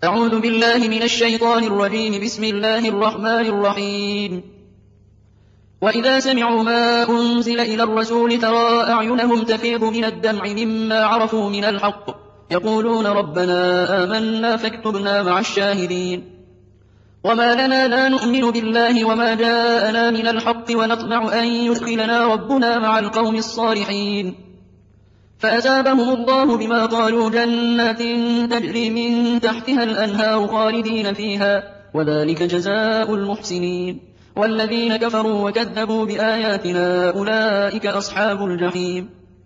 أعوذ بالله من الشيطان الرجيم. بسم الله الرحمن الرحيم. وإذا سمعوا ما أنزل إلى الرسول ترى أعينهم تفيض من الدمع مما عرفوا من الحق يقولون ربنا آمنا فاكتبنا مع الشاهدين. وما لنا لا نؤمن بالله وما جاءنا من الحق ونطمع أن يدخلنا ربنا مع القوم الصالحين. فأثابهم الله بما قالوا جنات تجري من تحتها الأنهار خالدين فيها وذلك جزاء المحسنين. والذين كفروا وكذبوا بآياتنا أولئك أصحاب الجحيم.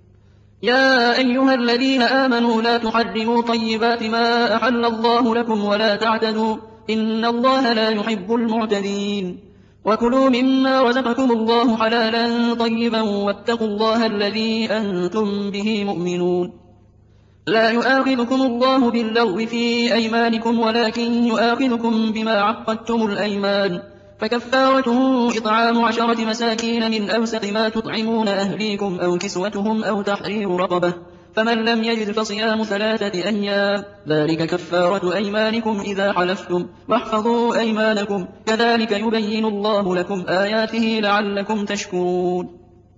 يا أيها الذين آمنوا لا تحرموا طيبات ما أحل الله لكم ولا تعتدوا إن الله لا يحب المعتدين. وكلوا مما رزقكم الله حلالا طيبا واتقوا الله الذي أنتم به مؤمنون. لا يؤاخذكم الله باللغو في أيمانكم ولكن يؤاخذكم بما عقدتم الأيمان. فكفارته إطعام 10 مساكين من أوسط ما تطعمون أهليكم أو كسوتهم أو تحرير رقبة فمن لم يجد فصيام 3 أيام ذلك كفارة أيمانكم إذا حلفتم واحفظوا أيمانكم كذلك يبين الله لكم آياته لعلكم تشكرون.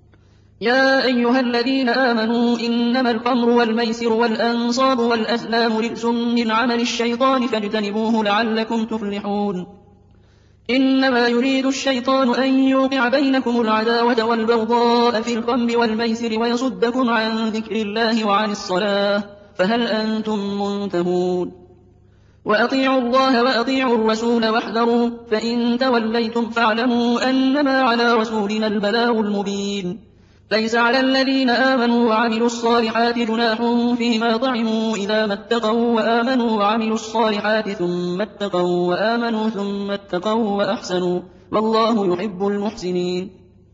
يا أيها الذين آمنوا إنما الخمر والميسر والأنصاب والأزلام رجس من عمل الشيطان فاجتنبوه لعلكم تفلحون. إنما يريد الشيطان أن يوقع بينكم العداوة والبغضاء في الخمر والميسر ويصدكم عن ذكر الله وعن الصلاة فهل أنتم منتهون. وأطيعوا الله وأطيعوا الرسول واحذروا فإن توليتم فاعلموا أنما على رسولنا البلاغ المبين. ليس على الذين آمنوا وعملوا الصالحات جناح فيما طعموا إذا ما اتقوا وآمنوا وعملوا الصالحات ثم اتقوا وآمنوا ثم اتقوا وأحسنوا والله يحب المحسنين.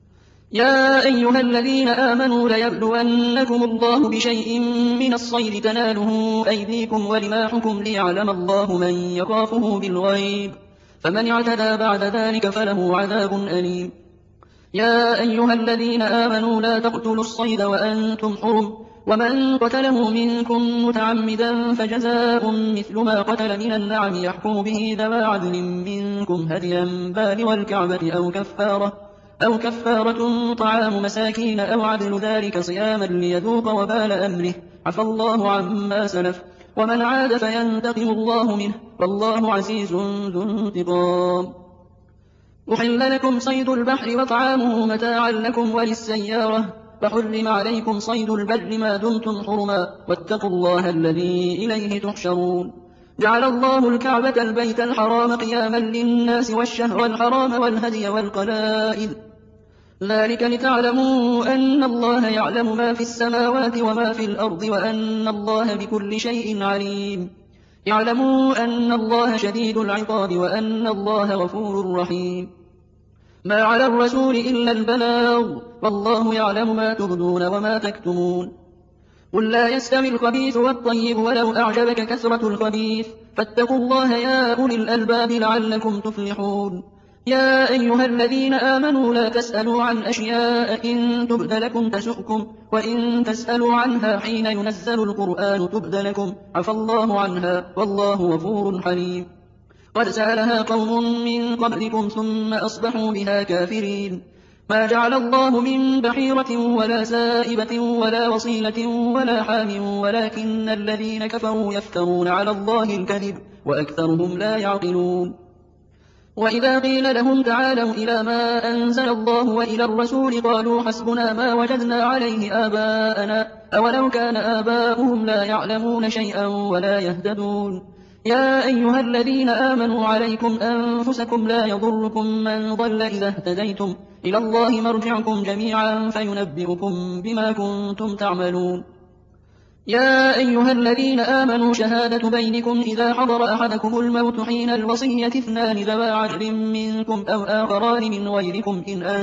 يا أيها الذين آمنوا ليبلونكم الله بشيء من الصيد تناله أيديكم ورماحكم ليعلم الله من يخافه بالغيب فمن اعتدى بعد ذلك فله عذاب أليم. يا أيها الذين آمنوا لا تقتلوا الصيد وأنتم حرم ومن قتله منكم متعمدا فجزاء مثل ما قتل من النعم يحكم به ذوى عدل منكم هديا بالغ الكعبة أو كفارة طعام مساكين أو عدل ذلك صياما ليذوق وبال أمره عفى الله عما سلف ومن عاد فينتقم الله منه والله عزيز ذو انتقام. أحل لكم صيد البحر وطعامه متاعا لكم وللسيارة وحرم عليكم صيد البر ما دمتم حرما واتقوا الله الذي إليه تحشرون. جعل الله الكعبة البيت الحرام قياما للناس والشهر الحرام والهدي والقلائد ذلك لتعلموا أن الله يعلم ما في السماوات وما في الأرض وأن الله بكل شيء عليم. يعلموا أن الله شديد العقاب وأن الله غفور رحيم. ما على الرسول إلا البلاغ والله يعلم ما تبدون وما تكتمون. قل لا يستوي الخبيث والطيب ولو أعجبك كثرة الخبيث فاتقوا الله يا أولي الألباب لعلكم تفلحون. يا أيها الذين آمنوا لا تسألوا عن أشياء إن تبد لكم تسؤكم وإن تسألوا عنها حين ينزل القرآن تبد لكم عفى الله عنها والله غفور حليم. قد سألها قوم من قبلكم ثم أصبحوا بها كافرين. ما جعل الله من بحيرة ولا سائبة ولا وصيلة ولا حام ولكن الذين كفروا يفترون على الله الكذب وأكثرهم لا يعقلون. وإذا قيل لهم تعالوا إلى ما أنزل الله وإلى الرسول قالوا حسبنا ما وجدنا عليه آباءنا أولو كان آباؤهم لا يعلمون شيئا ولا يهتدون. يا أيها الذين آمنوا عليكم أنفسكم لا يضركم من ضل إذا اهتديتم إلى الله مرجعكم جميعا فينبئكم بما كنتم تعملون. يا أيها الذين آمنوا شهادة بينكم إذا حضر أحدكم الموت حين الوصية 2 ذوى عدل منكم أو آخران من غيركم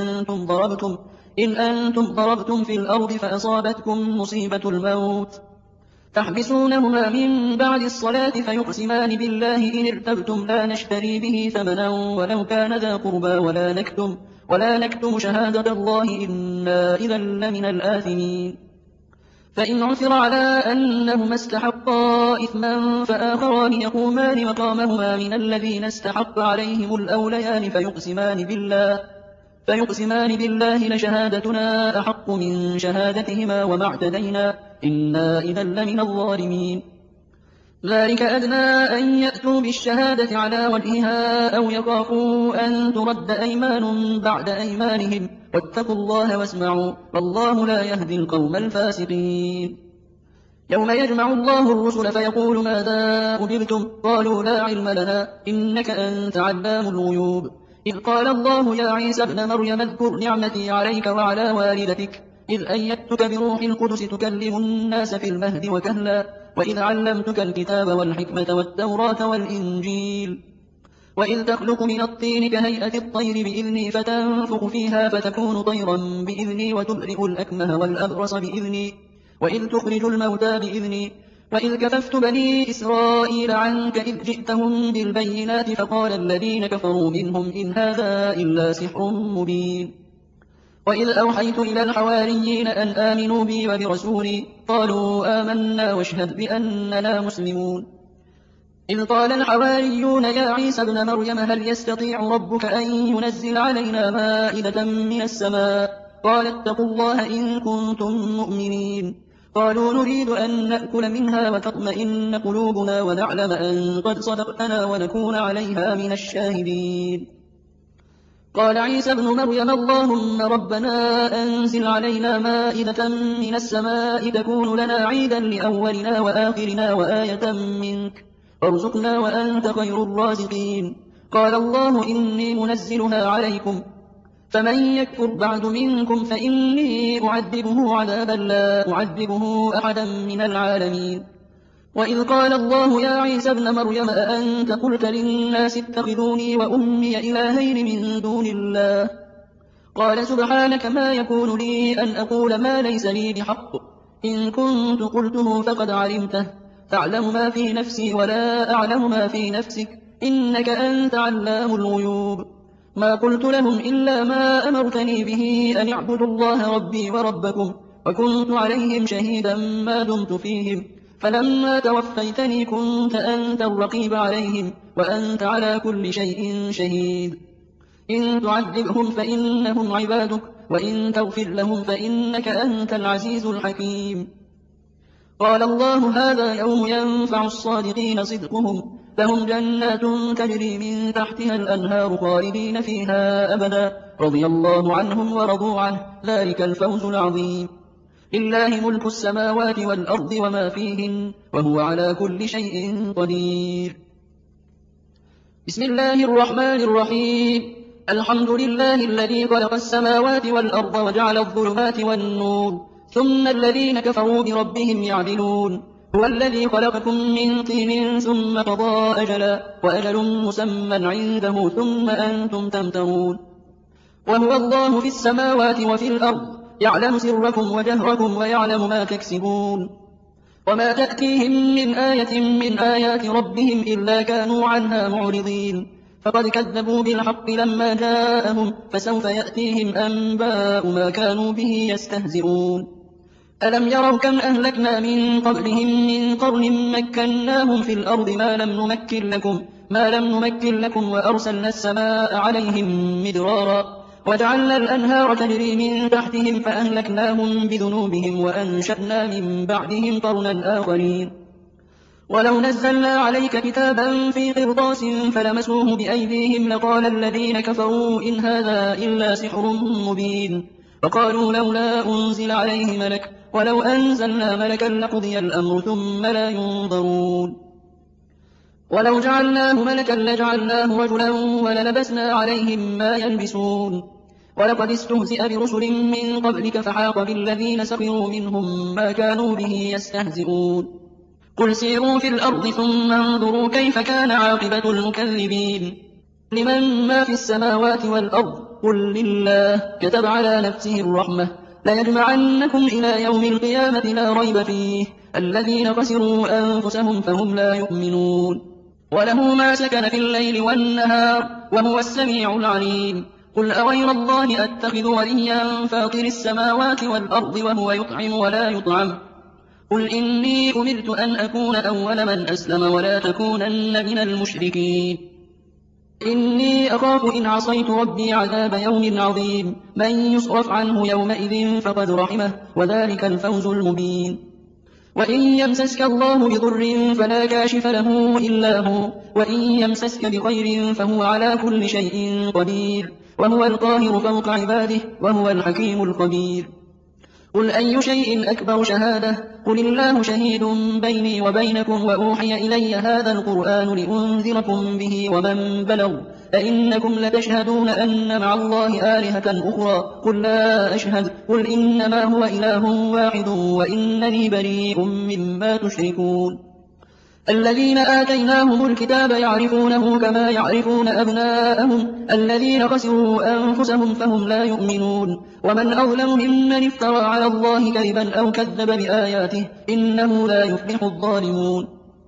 إن أنتم ضربتم في الأرض فأصابتكم مصيبة الموت تحبسونهما من بعد الصلاة فيقسمان بالله إن ارتبتم لا نشتري به ثمنا ولو كان ذا قربى ولا نكتم شهادة الله إنا إذا لمن الآثمين. فإن عثر على أنهما استحقا إثما فآخران يقومان مقامهما من الذين استحق عليهم الأوليان فيقسمان بالله لشهادتنا أحق من شهادتهما وما اعتدينا إنا إذا لمن الظالمين. ذلك أدنى أن يأتوا بالشهادة على وجهها أو يخافوا أن ترد أيمان بعد أيمانهم واتقوا الله واسمعوا والله لا يهدي القوم الفاسقين. يوم يجمع الله الرسل فيقول ماذا أجبتم قالوا لا علم لنا إنك أنت علام الغيوب. إذ قال الله يا عيسى ابن مريم اذكر نعمتي عليك وعلى والدتك إذ أيدتك بروح القدس تكلم الناس في المهد وكهلا وإذ علمتك الكتاب والحكمة والتوراة والإنجيل وإذ تخلق من الطين كهيئة الطير بإذني فتنفخ فيها فتكون طيرا بإذني وتبرئ الأكمه والأبرص بإذني وإذ تخرج الموتى بإذني وإذ كففت بني إسرائيل عنك إذ جئتهم بالبينات فقال الذين كفروا منهم إن هذا إلا سحر مبين. وإذ أوحيت إلى الحواريين أن آمنوا بي وبرسولي قالوا آمنا واشهد بأننا مسلمون. إذ قال الحواريون يا عيسى ابن مريم هل يستطيع ربك أن ينزل علينا مائدة من السماء قال اتقوا الله إن كنتم مؤمنين. قالوا نريد أن نأكل منها وتطمئن قلوبنا ونعلم أن قد صدقتنا ونكون عليها من الشاهدين. قال عيسى ابن مريم اللهم ربنا أنزل علينا مائدة من السماء تكون لنا عيدا لأولنا وآخرنا وآية منك وارزقنا وأنت خير الرازقين. قال الله إني منزلها عليكم فمن يكفر بعد منكم فإني أعذبه عذابا لا أعذبه أحدا من العالمين. وإذ قال الله يا عيسى ابن مريم أأنت قلت للناس اتخذوني وأمي إلهين من دون الله قال سبحانك ما يكون لي أن أقول ما ليس لي بحق إن كنت قلته فقد علمته تعلم ما في نفسي ولا أعلم ما في نفسك إنك أنت علام الغيوب. ما قلت لهم إلا ما أمرتني به أن اعبدوا الله ربي وربكم وكنت عليهم شهيدا ما دمت فيهم فلما توفيتني كنت أنت الرقيب عليهم وأنت على كل شيء شهيد. إن تعذبهم فإنهم عبادك وإن تغفر لهم فإنك أنت العزيز الحكيم. قال الله هذا يوم ينفع الصادقين صدقهم لهم جنات تجري من تحتها الأنهار خالدين فيها أبدا رضي الله عنهم ورضوا عنه ذلك الفوز العظيم. لله ملك السماوات والأرض وما فيهن وهو على كل شيء قدير. بسم الله الرحمن الرحيم. الحمد لله الذي خلق السماوات والأرض وجعل الظلمات والنور ثم الذين كفروا بربهم يعدلون. هو الذي خلقكم من طين ثم قضى أجلا وأجل مسمى عنده ثم أنتم تمترون. وهو الله في السماوات وفي الأرض يعلم سركم وجهركم ويعلم ما تكسبون. وما تأتيهم من آية من آيات ربهم إلا كانوا عنها معرضين. فقد كذبوا بالحق لما جاءهم فسوف يأتيهم أنباء ما كانوا به يستهزئون. ألم يروا كم أهلكنا من قبلهم من قرن مكناهم في الأرض ما لم نمكن لكم وأرسلنا السماء عليهم مدرارا وجعلنا الأنهار تجري من تحتهم فأهلكناهم بذنوبهم وأنشأنا من بعدهم قرنا آخرين. ولو نزلنا عليك كتابا في قرطاس فلمسوه بأيديهم لقال الذين كفروا إن هذا إلا سحر مبين. وقالوا لولا أنزل عليه ملك ولو أنزلنا ملكا لقضي الأمر ثم لا ينظرون. ولو جعلناه ملكا لجعلناه رجلا وللبسنا عليهم ما يلبسون. ولقد استهزئ برسل من قبلك فحاق بالذين سخروا منهم ما كانوا به يستهزئون. قل سيروا في الأرض ثم انظروا كيف كان عاقبة المكذبين. لمن ما في السماوات والأرض قل لله كتب على نفسه الرحمة ليجمعنكم إلى يوم القيامة لا ريب فيه الذين خسروا أنفسهم فهم لا يؤمنون. وله ما سكن في الليل والنهار وهو السميع العليم. قل أغير الله أتخذ وليا فاطر السماوات والأرض وهو يطعم ولا يطعم قل إني أمرت أن أكون أول من أسلم ولا تكونن من المشركين إني أخاف إن عصيت ربي عذاب يوم عظيم من يصرف عنه يومئذ فقد رحمه وذلك الفوز المبين وإن يمسسك الله بضر فلا كاشف له إلا هو وإن يمسسك بخير فهو على كل شيء قدير وهو القاهر فوق عباده وهو الحكيم الخبير قل أي شيء أكبر شهادة قل الله شهيد بيني وبينكم وأوحي إلي هذا القرآن لأنذركم به ومن بلغ أئنكم لتشهدون أن مع الله آلهة أخرى قل لا أشهد قل إنما هو إله واحد وإنني بريء مما تشركون الذين آتيناهم الكتاب يعرفونه كما يعرفون أبناءهم الذين خسروا أنفسهم فهم لا يؤمنون ومن أظلم ممن افترى على الله كذبا أو كذب بآياته إنه لا يفلح الظالمون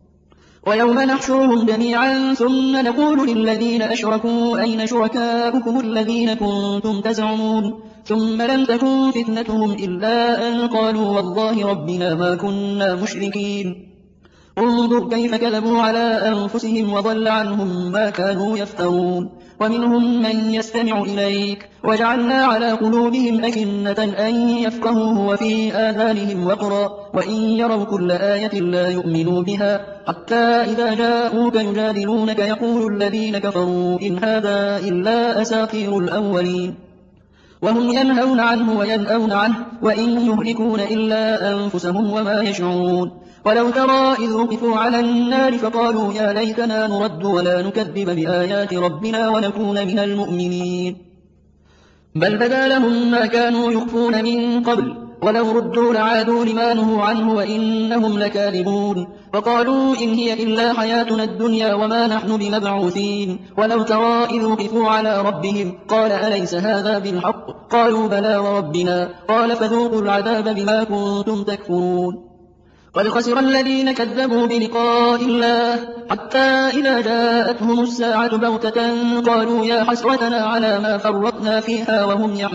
ويوم نحشرهم جميعا ثم نقول للذين أشركوا أين شركاؤكم الذين كنتم تزعمون ثم لم تكن فتنتهم إلا أن قالوا والله ربنا ما كنا مشركين انظر كيف كذبوا على أنفسهم وضل عنهم ما كانوا يفترون ومنهم من يستمع إليك وجعلنا على قلوبهم أكنة أن يفقهوه وفي آذانهم وقرا وإن يروا كل آية لا يؤمنوا بها حتى إذا جاءوك يجادلونك يقول الذين كفروا إن هذا إلا أساطير الأولين وهم ينهون عنه وينأون عنه وإن يهلكون إلا أنفسهم وما يشعرون ولو ترى إذ وقفوا على النار فقالوا يا ليتنا نرد ولا نكذب بآيات ربنا ونكون من المؤمنين بل بدا لهم ما كانوا يخفون من قبل ولو ردوا لعادوا لما نهوا عنه وإنهم لكاذبون وقالوا إن هي إلا حياتنا الدنيا وما نحن بمبعوثين ولو ترى إذ وقفوا على ربهم قال أليس هذا بالحق قالوا بلى وربنا قال فذوقوا العذاب بما كنتم تكفرون قد خسر الذين كذبوا بلقاء الله حتى إذا جاءتهم الساعة بغتة قالوا يا حسرتنا على ما فرطنا فيها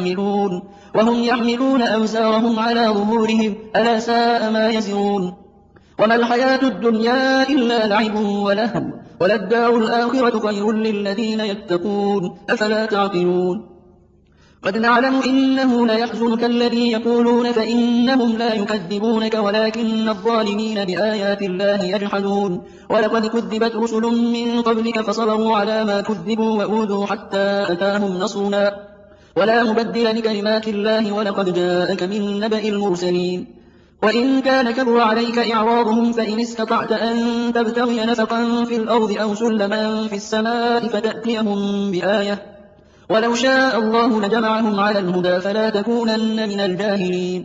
وهم يحملون أوزارهم على ظهورهم ألا ساء ما يزرون وما الحياة الدنيا إلا لعب ولهو وللدار الآخرة خير للذين يتقون أفلا تعقلون قد نعلم إنه ليحزنك الذي يقولون فإنهم لا يكذبونك ولكن الظالمين بآيات الله يجحدون ولقد كذبت رسل من قبلك فصبروا على ما كذبوا وأوذوا حتى أتاهم نصرنا ولا مبدل لكلمات الله ولقد جاءك من نبأ المرسلين وإن كان كبر عليك إعراضهم فإن استطعت أن تبتغي نفقا في الأرض أو سلما في السماء فتأتيهم بآية ولو شاء الله لجمعهم على الهدى فلا تكونن من الجاهلين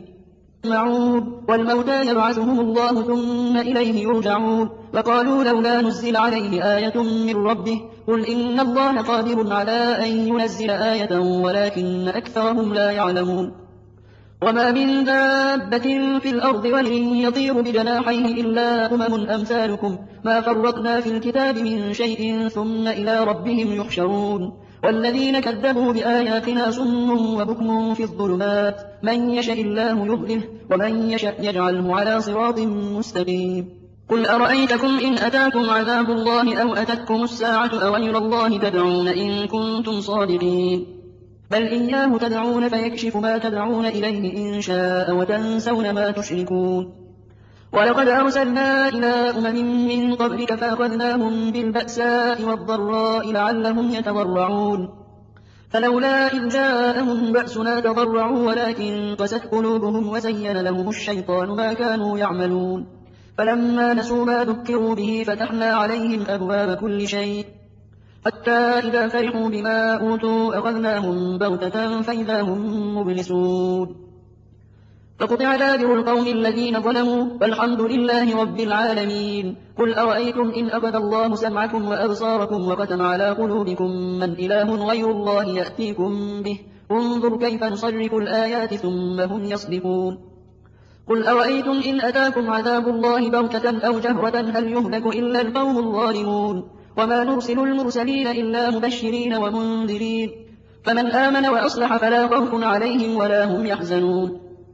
والموتى يبعثهم الله ثم إليه يرجعون وقالوا لولا نزل عليه آية من ربه قل إن الله قادر على أن ينزل آية ولكن أكثرهم لا يعلمون وما من دابة في الأرض ولن يطير بجناحيه إلا أمثالكم ما فرطنا في الكتاب من شيء ثم إلى ربهم يحشرون والذين كذبوا بآياتنا صم وبكم في الظلمات من يشاء الله يضلله ومن يشاء يجعله على صراط مستقيم قل أرأيتكم إن أتاكم عذاب الله أو أتتكم الساعة أغير الله تدعون إن كنتم صادقين بل إياه تدعون فيكشف ما تدعون إليه إن شاء وتنسون ما تشركون ولقد أرسلنا إلى من قبلك فأخذناهم بالبأساء والضراء لعلهم يتضرعون فلولا إذ جاءهم بأسنا تضرعوا ولكن قست قلوبهم وزين لهم الشيطان ما كانوا يعملون فلما نسوا ما ذكروا به فتحنا عليهم أبواب كل شيء حتى إذا فرحوا بما أوتوا أخذناهم بغتة فإذا هم مبلسون فقطع دابر القوم الذين ظلموا والحمد لله رب العالمين قل أرأيتم إن أخذ الله سمعكم وأبصاركم وختم على قلوبكم من إله غير الله يأتيكم به انظر كيف نصرف الآيات ثم هم يصدفون قل أرأيتم إن أتاكم عذاب الله بغتة أو جهرة هل يهلك إلا القوم الظالمون وما نرسل المرسلين إلا مبشرين ومنذرين فمن آمن وأصلح فلا خوف عليهم ولا هم يحزنون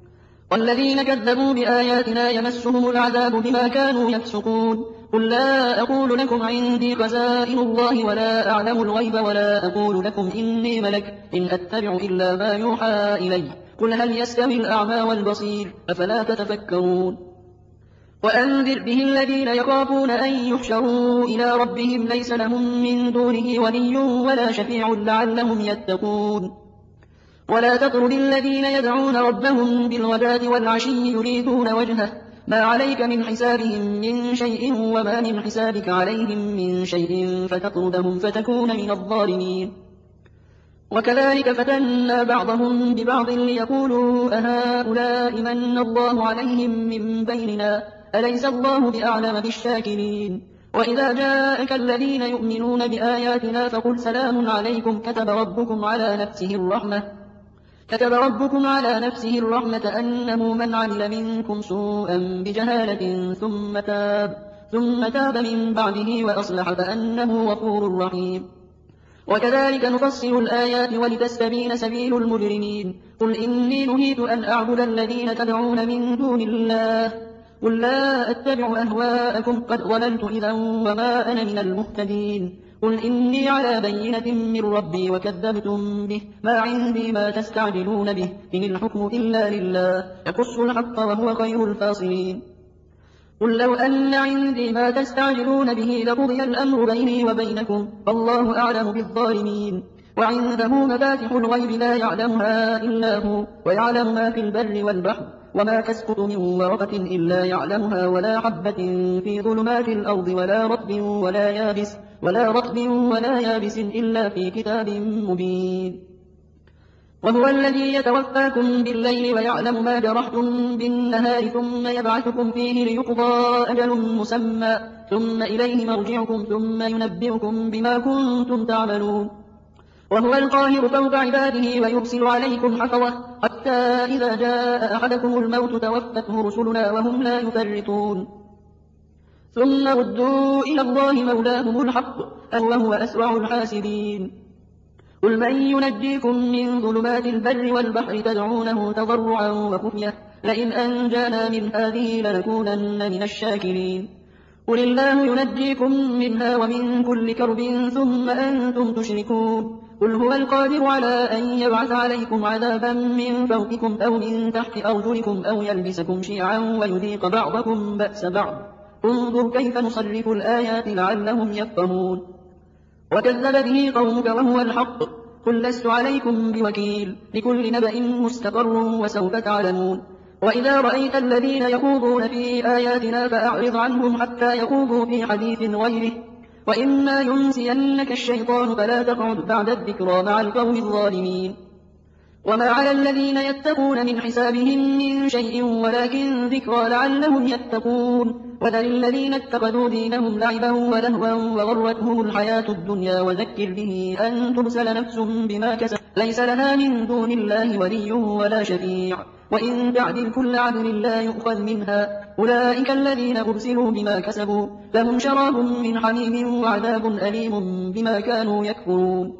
والذين كذبوا بآياتنا يمسهم العذاب بما كانوا يفسقون قل لا أقول لكم عندي خزائن الله ولا أعلم الغيب ولا أقول لكم إني ملك إن أتبع إلا ما يوحى إلي قل هل يستوي الأعمى والبصير أفلا تتفكرون وأنذر به الذين يخافون أن يحشروا إلى ربهم ليس لهم من دونه ولي ولا شفيع لعلهم يتقون ولا تطرد الذين يدعون ربهم بالغداة والعشي يريدون وجهه ما عليك من حسابهم من شيء وما من حسابك عليهم من شيء فتطردهم فتكون من الظالمين وكذلك فتنا بعضهم ببعض ليقولوا أهؤلاء من الله عليهم من بيننا أليس الله بأعلم بالشاكرين وإذا جاءك الذين يؤمنون بآياتنا فقل سلام عليكم كتب ربكم على نفسه الرحمة أنه من عمل منكم سوءا بجهالة ثم تاب من بعده وأصلح فأنه غفور رحيم وكذلك نفصل الآيات ولتستبين سبيل المجرمين قل إني نهيت أن أعبد الذين تدعون من دون الله قل لا أتبع أهواءكم قد ضللت إذا وما أنا من المهتدين قل إني على بينة من ربي وكذبتم به ما عندي ما تستعجلون به إن الحكم إلا لله يقص الحق وهو خير الفاصلين قل لو أن عندي ما تستعجلون به لقضي الأمر بيني وبينكم فالله أعلم بالظالمين وعنده مفاتح الغيب لا يعلمها إلا هو ويعلم ما في البر والبحر وما تسقط من ورقة إلا يعلمها ولا حبة في ظلمات الأرض ولا رطب ولا يابس إلا في كتاب مبين وهو الذي يتوفاكم بالليل ويعلم ما جرحتم بالنهار ثم يبعثكم فيه ليقضى أجل مسمى ثم إليه مرجعكم ثم ينبئكم بما كنتم تعملون وهو القاهر فوق عباده ويرسل عليكم حفظة حتى إذا جاء أحدكم الموت توفته رسلنا وهم لا يفرطون ثم ردوا إلى الله مولاهم الحق وهو أسرع الحاسبين قل من ينجيكم من ظلمات البر والبحر تدعونه تضرعا وخفية لئن أنجانا من هذه لنكونن من الشاكرين قل الله ينجيكم منها ومن كل كرب ثم أنتم تشركون قل هو القادر على أن يبعث عليكم عذابا من فوقكم أو من تحت أرجلكم أو يلبسكم شيعا ويذيق بعضكم بأس بعض انظر كيف نصرف الآيات لعلهم يفقهون وكذب به قومك وهو الحق قل لست عليكم بوكيل لكل نبأ مستقر وسوف تعلمون وإذا رأيت الذين يخوضون في آياتنا فأعرض عنهم حتى يخوضوا في حديث غيره وإما ينسينك الشيطان فلا تقعد بعد الذكرى مع القوم الظالمين وما على الذين يتقون من حسابهم من شيء ولكن ذكرى لعلهم يتقون وذل الذين اتخذوا دينهم لعبا ولهوا وغرتهم الحياة الدنيا وذكر به أن تبسل نفس بما كسبت ليس لها من دون الله ولي ولا شفيع وإن تعدل كل عدل لا يؤخذ منها أولئك الذين أرسلوا بما كسبوا لهم شراب من حميم وعذاب أليم بما كانوا يكفرون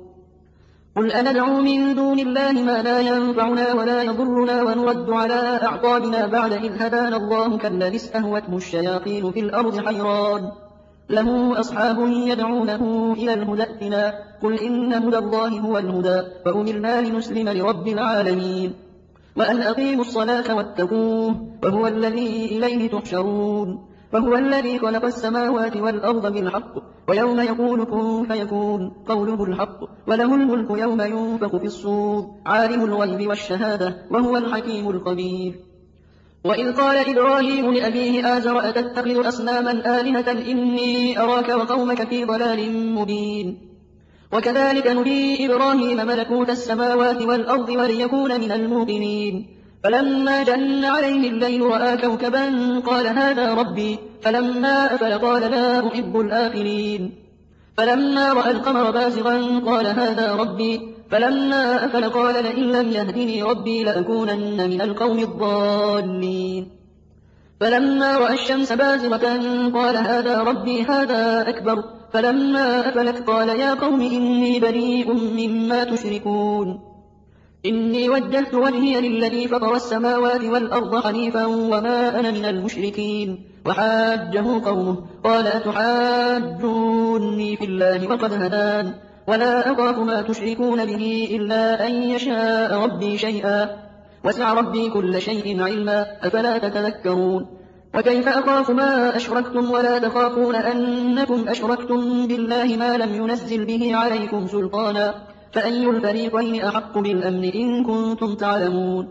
قل أندعو من دون الله ما لا ينفعنا ولا يضرنا ونرد على أعقابنا بعد إذ هدانا الله كالذي استهوته الشياطين في الأرض حيران له أصحاب يدعونه إلى الهدى ائتنا قل إن هدى الله هو الهدى فأمرنا لنسلم لرب العالمين وأن أقيموا الصلاة واتقوه وهو الذي إليه تحشرون وهو الذي خلق السماوات والأرض بالحق ويوم يقول كن فيكون قوله الحق وله الملك يوم ينفخ في الصور عالم الغيب والشهادة وهو الحكيم الخبير وإذ قال إبراهيم لأبيه آزر أتتخذ أصناما آلهة إني أراك وقومك في ضلال مبين وكذلك نري إبراهيم ملكوت السماوات والأرض وليكون من الموقنين فلما جن عليه الليل رأى كوكبا قال هذا ربي فلما أفل قال لا أحب الآفلين فلما رأى القمر بازغا قال هذا ربي فلما أفل قال لئن لم يهدني ربي لأكونن من القوم الضالين فلما رأى الشمس بازغة قال هذا ربي هذا أكبر فلما أفلت قال يا قوم إني بريء مما تشركون إني وجهت وجهي للذي فطر السماوات والأرض حنيفا وما أنا من المشركين. وحاجه قومه قال أتحاجوني في الله وقد هدان ولا أخاف ما تشركون به إلا أن يشاء ربي شيئا وسع ربي كل شيء علما أفلا تتذكرون. وكيف أخاف ما أشركتم ولا تخافون أنكم أشركتم بالله ما لم ينزل به عليكم سلطانا فأي الفريقين أحق بالأمن إن كنتم تعلمون.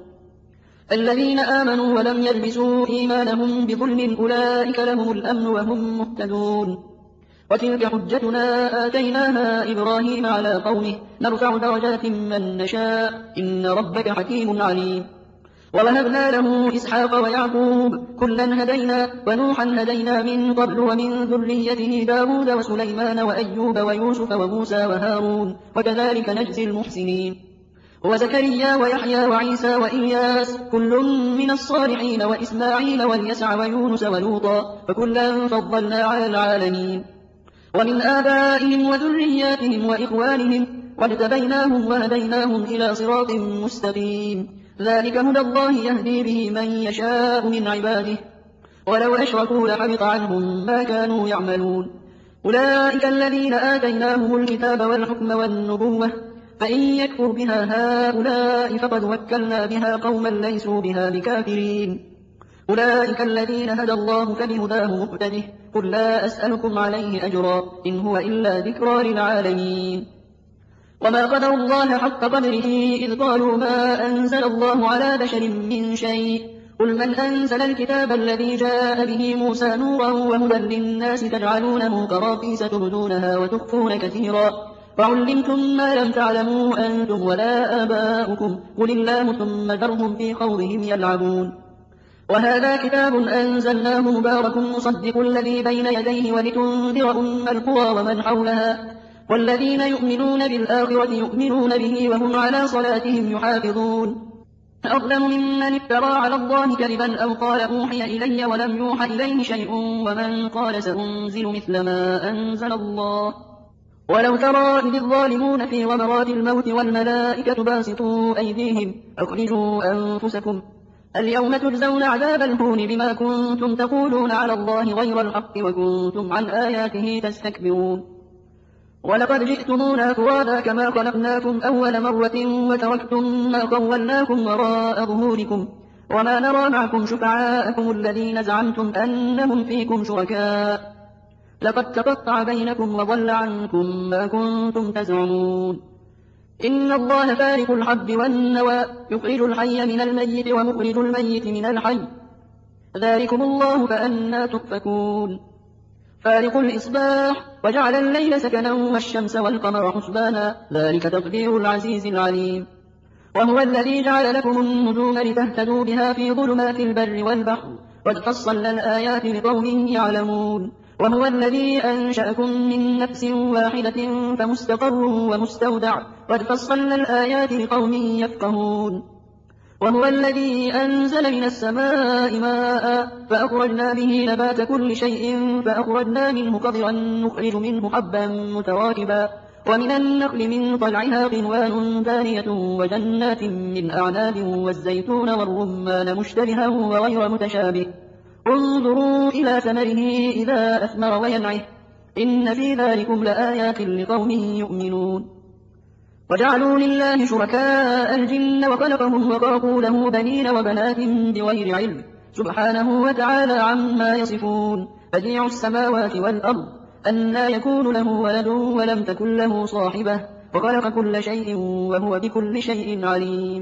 الذين آمنوا ولم يلبسوا إيمانهم بظلم أولئك لهم الأمن وهم مهتدون. وتلك حجتنا آتيناها إبراهيم على قومه نرفع درجات من نشاء إن ربك حكيم عليم. ووهبنا له إسحاق ويعقوب كلا هدينا ونوحا هدينا من قبل ومن ذريته داود وسليمان وأيوب ويوسف وموسى وهارون وكذلك نجزي المحسنين. وزكريا ويحيى وعيسى وإلياس كل من الصالحين وإسماعيل واليسع ويونس ولوطا فكلا فضلنا على العالمين. ومن آبائهم وذرياتهم وإخوانهم واجتبيناهم وهديناهم إلى صراط مستقيم. ذلك هدى الله يهدي به من يشاء من عباده ولو أشركوا لحبط عنهم ما كانوا يعملون. أولئك الذين آتيناهم الكتاب والحكم والنبوة فإن يكفر بها هؤلاء فقد وكلنا بها قوما ليسوا بها بكافرين. أولئك الذين هدى الله فبهداه مقتده قل لا أسألكم عليه أجرا إن هو إلا ذكرى للعالمين. وما قدروا الله حق قدره إذ قالوا ما أنزل الله على بشر من شيء قل من أنزل الكتاب الذي جاء به موسى نورا وهدى للناس تجعلونه قراطيس تبدونها وتخفون كثيرا وعلمتم ما لم تعلموا أنتم ولا آباؤكم قل الله ثم ذرهم في خوضهم يلعبون. وهذا كتاب أنزلناه مبارك مصدق الذي بين يديه ولتنذر أم القرى ومن حولها والذين يؤمنون بالآخرة يؤمنون به وهم على صلاتهم يحافظون. أظلم ممن افترى على الله كذبا أو قال أوحي إلي ولم يوحى إليه شيء ومن قال سأنزل مثل ما أنزل الله. ولو ترى إذ الظالمون في غمرات الموت والملائكة باسطوا أيديهم أخرجوا أنفسكم اليوم تجزون عذاب الهون بما كنتم تقولون على الله غير الحق وكنتم عن آياته تستكبرون. ولقد جئتمونا فرادا كما خلقناكم أول مرة وتركتم ما خولناكم وراء ظهوركم وما نرى معكم شفعاءكم الذين زعمتم أنهم فيكم شركاء لقد تقطع بينكم وضل عنكم ما كنتم تزعمون. إن الله فارق الحب والنوى يخرج الحي من الميت ومخرج الميت من الحي ذلكم الله فأنى تؤفكون. فارق الإصباح وجعل الليل سكنا والشمس والقمر حسبانا ذلك تقدير العزيز العليم. وهو الذي جعل لكم النجوم لتهتدوا بها في ظلمات البر والبحر قد فصلنا الآيات لقوم يعلمون. وهو الذي أنشأكم من نفس واحدة فمستقر ومستودع قد فصلنا الآيات لقوم يفقهون. وهو الذي أنزل من السماء ماء فأخرجنا به نبات كل شيء فأخرجنا منه خضرا نخرج منه حبا متراكبا ومن النخل من طلعها قنوان دانية وجنات من أعناب والزيتون والرمان مشتبها وغير متشابه انظروا إلى ثمره إذا أثمر وينعه إن في ذلكم لآيات لقوم يؤمنون. وجعلوا لله شركاء الجن وخلقهم وخلقوا له بنين وبنات بغير علم سبحانه وتعالى عما يصفون. بديع السماوات والأرض أنى يكون له ولد ولم تكن له صاحبة وخلق كل شيء وهو بكل شيء عليم.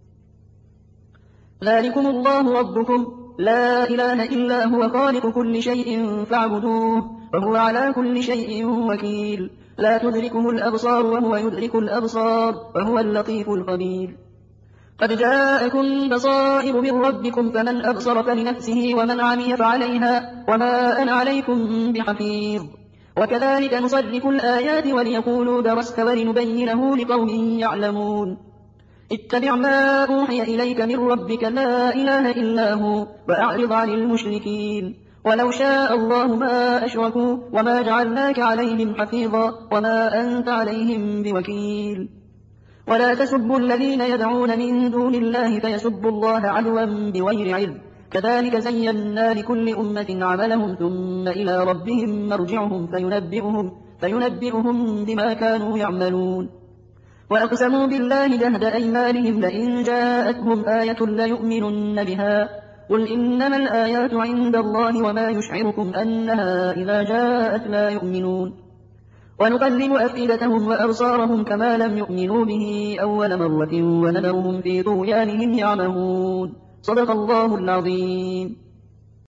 ذلكم الله ربكم لا إله إلا هو خالق كل شيء فاعبدوه وهو على كل شيء وكيل. لا تدركه الأبصار وهو يدرك الأبصار وهو اللطيف الخبير. قد جاءكم بصائر من ربكم فمن أبصر فلنفسه ومن عمي فعليها وما أنا عليكم بحفيظ. وكذلك نصرف الآيات وليقولوا درست ولنبينه لقوم يعلمون. اتبع ما أوحي إليك من ربك لا إله إلا هو وأعرض عن المشركين. ولو شاء الله ما أشركوا وما جعلناك عليهم حفيظا وما أنت عليهم بوكيل. ولا تسبوا الذين يدعون من دون الله فيسبوا الله عدوا بغير علم كذلك زينا لكل أمة عملهم ثم إلى ربهم مرجعهم فينبئهم بما كانوا يعملون وأقسموا بالله جهد أيمانهم لئن جاءتهم آية ليؤمنن بها قل إنما الآيات عند الله وما يشعركم أنها إذا جاءت لا يؤمنون ونقلب أفئدتهم وأبصارهم كما لم يؤمنوا به أول مرة ونذرهم في طغيانهم يعمهون صدق الله العظيم.